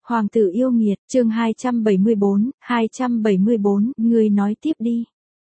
Hoàng tử yêu nghiệt, chương 274, ngươi nói tiếp đi.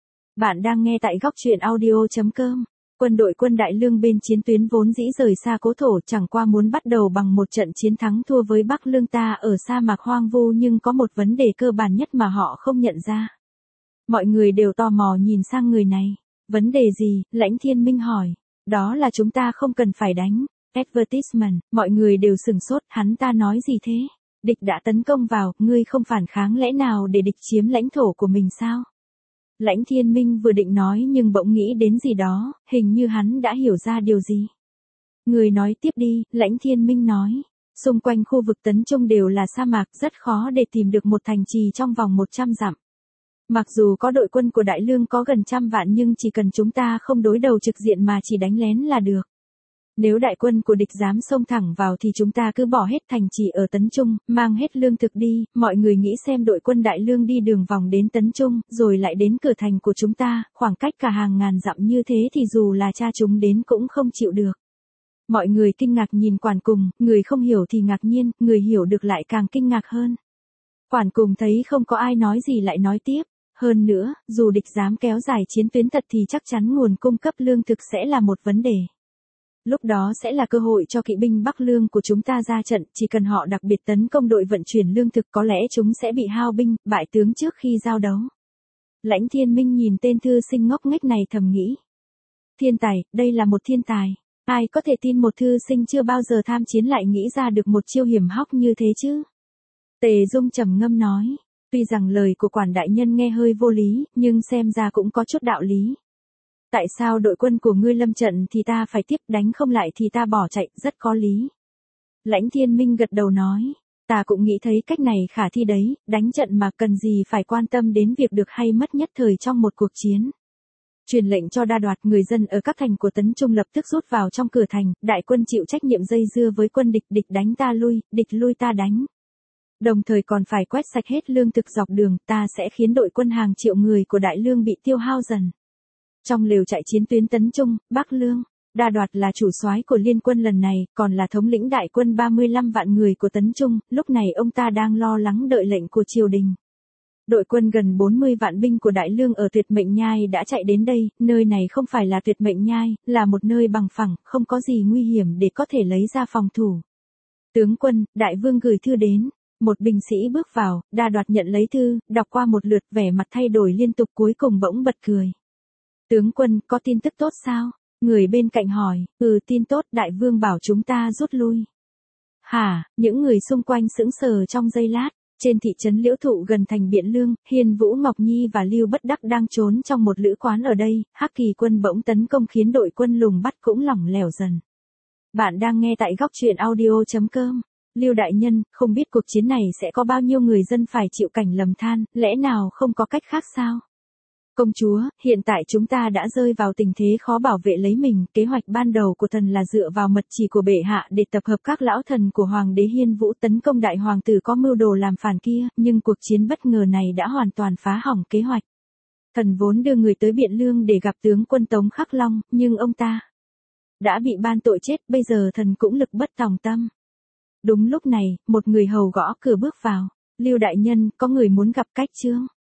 Bạn đang nghe tại góc truyện audio.com. Quân Đại Lương bên chiến tuyến vốn dĩ rời xa cố thổ, chẳng qua muốn bắt đầu bằng một trận chiến thắng thua với Bắc Lương ta ở sa mạc hoang vu, nhưng có một vấn đề cơ bản nhất mà họ không nhận ra. Mọi người đều tò mò nhìn sang người này. Vấn đề gì? Lãnh Thiên Minh hỏi. Đó là chúng ta không cần phải đánh. Advertisement, mọi người đều sửng sốt, hắn ta nói gì thế? Địch đã tấn công vào, ngươi không phản kháng lẽ nào để địch chiếm lãnh thổ của mình sao? Lãnh Thiên Minh vừa định nói nhưng bỗng nghĩ đến gì đó, hình như hắn đã hiểu ra điều gì. Người nói tiếp đi, Lãnh Thiên Minh nói. Xung quanh khu vực tấn trung đều là sa mạc, rất khó để tìm được một thành trì trong vòng 100 dặm. Mặc dù có đội quân của Đại Lương có gần 100 vạn nhưng chỉ cần chúng ta không đối đầu trực diện mà chỉ đánh lén là được. Nếu đại quân của địch dám xông thẳng vào thì chúng ta cứ bỏ hết thành trì ở Tấn Trung, mang hết lương thực đi, mọi người nghĩ xem đội quân Đại Lương đi đường vòng đến Tấn Trung, rồi lại đến cửa thành của chúng ta, khoảng cách cả hàng ngàn dặm như thế thì dù là cha chúng đến cũng không chịu được. Mọi người kinh ngạc nhìn Quản Cùng, người không hiểu thì ngạc nhiên, người hiểu được lại càng kinh ngạc hơn. Quản Cùng thấy không có ai nói gì lại nói tiếp, hơn nữa, dù địch dám kéo dài chiến tuyến thật thì chắc chắn nguồn cung cấp lương thực sẽ là một vấn đề. Lúc đó sẽ là cơ hội cho kỵ binh Bắc Lương của chúng ta ra trận, chỉ cần họ đặc biệt tấn công đội vận chuyển lương thực có lẽ chúng sẽ bị hao binh, bại tướng trước khi giao đấu. Lãnh Thiên Minh nhìn tên thư sinh ngốc nghếch này thầm nghĩ. Thiên tài, đây là một thiên tài. Ai có thể tin một thư sinh chưa bao giờ tham chiến lại nghĩ ra được một chiêu hiểm hóc như thế chứ? Tề Dung trầm ngâm nói. Tuy rằng lời của Quản đại nhân nghe hơi vô lý, nhưng xem ra cũng có chút đạo lý. Tại sao đội quân của ngươi lâm trận thì ta phải tiếp, đánh không lại thì ta bỏ chạy, rất có lý. Lãnh Thiên Minh gật đầu nói, ta cũng nghĩ thấy cách này khả thi đấy, đánh trận mà cần gì phải quan tâm đến việc được hay mất nhất thời trong một cuộc chiến. Truyền lệnh cho Đa Đoạt, người dân ở các thành của Tấn Trung lập tức rút vào trong cửa thành, đại quân chịu trách nhiệm dây dưa với quân địch, địch đánh ta lui, địch lui ta đánh. Đồng thời còn phải quét sạch hết lương thực dọc đường, ta sẽ khiến đội quân hàng triệu người của Đại Lương bị tiêu hao dần. Trong lều trại chiến tuyến Tấn Trung, Bắc Lương, Đa Đoạt là chủ soái của liên quân lần này, còn là thống lĩnh đại quân 35 vạn người của Tấn Trung, lúc này ông ta đang lo lắng đợi lệnh của triều đình. Đội quân gần 40 vạn binh của Đại Lương ở Tuyệt Mệnh Nhai đã chạy đến đây, nơi này không phải là Tuyệt Mệnh Nhai, là một nơi bằng phẳng, không có gì nguy hiểm để có thể lấy ra phòng thủ. Tướng quân, đại vương gửi thư đến. Một binh sĩ bước vào, Đa Đoạt nhận lấy thư, đọc qua một lượt, vẻ mặt thay đổi liên tục, cuối cùng bỗng bật cười. Tướng quân, có tin tức tốt sao? Người bên cạnh hỏi, tin tốt, đại vương bảo chúng ta rút lui. Hả? Những người xung quanh sững sờ trong giây lát. Trên thị trấn Liễu Thụ gần thành Biện Lương, Hiên Vũ Ngọc Nhi và Lưu Bất Đắc đang trốn trong một lữ quán ở đây, Hắc Kỳ quân bỗng tấn công khiến đội quân lùng bắt cũng lỏng lẻo dần. Bạn đang nghe tại góc truyện audio.com. Lưu đại nhân, không biết cuộc chiến này sẽ có bao nhiêu người dân phải chịu cảnh lầm than, lẽ nào không có cách khác sao? Công chúa, hiện tại chúng ta đã rơi vào tình thế khó bảo vệ lấy mình, kế hoạch ban đầu của thần là dựa vào mật chỉ của bệ hạ để tập hợp các lão thần của Hoàng đế Hiên Vũ tấn công đại hoàng tử có mưu đồ làm phản kia, nhưng cuộc chiến bất ngờ này đã hoàn toàn phá hỏng kế hoạch. Thần vốn đưa người tới Biện Lương để gặp tướng quân Tống Khắc Long, nhưng ông ta đã bị ban tội chết, bây giờ thần cũng lực bất tòng tâm. Đúng lúc này, một người hầu gõ cửa bước vào. Lưu đại nhân, có người muốn gặp Cách Trương.